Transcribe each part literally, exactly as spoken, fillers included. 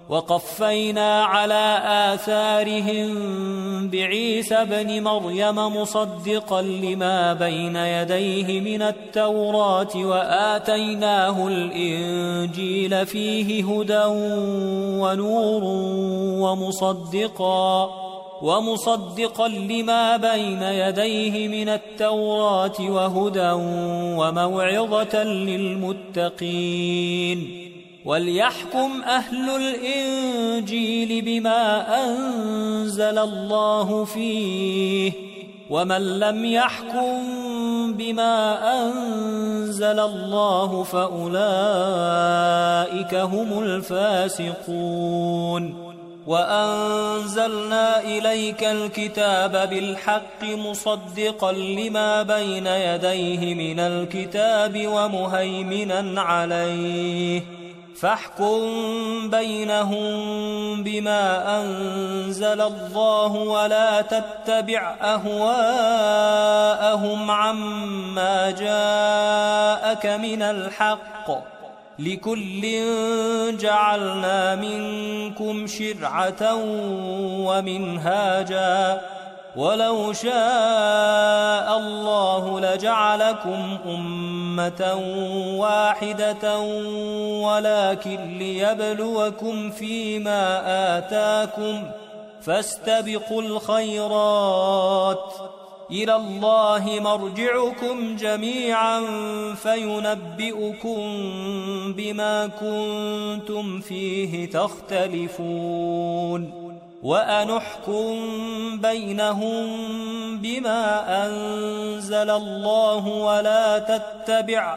وقفينا على آثارهم بعيسى ابن مريم مصدقا لما بين يديه من التوراة وآتيناه الإنجيل فيه هدى ونور ومصدقا ومصدقا لما بين يديه من التوراة وهدى وموعظة للمتقين. وليحكم أهل الإنجيل بما أنزل الله فيه، ومن لم يحكم بما أنزل الله فأولئك هم الفاسقون. وأنزلنا إليك الكتاب بالحق مصدقا لما بين يديه من الكتاب ومهيمنا عليه، فاحكم بينهم بما أنزل الله ولا تتبع أهواءهم عما جاءك من الحق، لكل جعلنا منكم شرعة ومنهاجا، ولو شاء الله لجعلكم أمة واحدة ولكن ليبلوكم فيما آتاكم، فاستبقوا الخيرات، إلى الله مرجعكم جميعا فينبئكم بما كنتم فيه تختلفون. وأنحكم بينهم بما أنزل الله ولا تتبع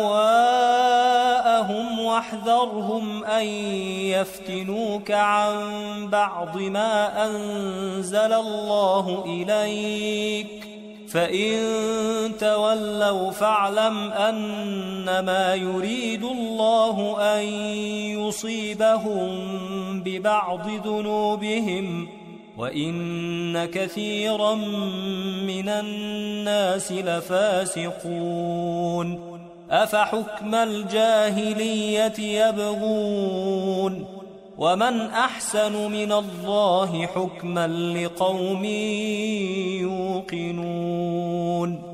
أهواءهم واحذرهم أن يفتنوك عن بعض ما أنزل الله إليك، فإن تولوا فاعلم أنما يريد الله أن يصيبهم ببعض ذنوبهم، وإن كثيرا من الناس لفاسقون. أفحكم الجاهلية يبغون، ومن أحسن من الله حكما لقوم يوقنون.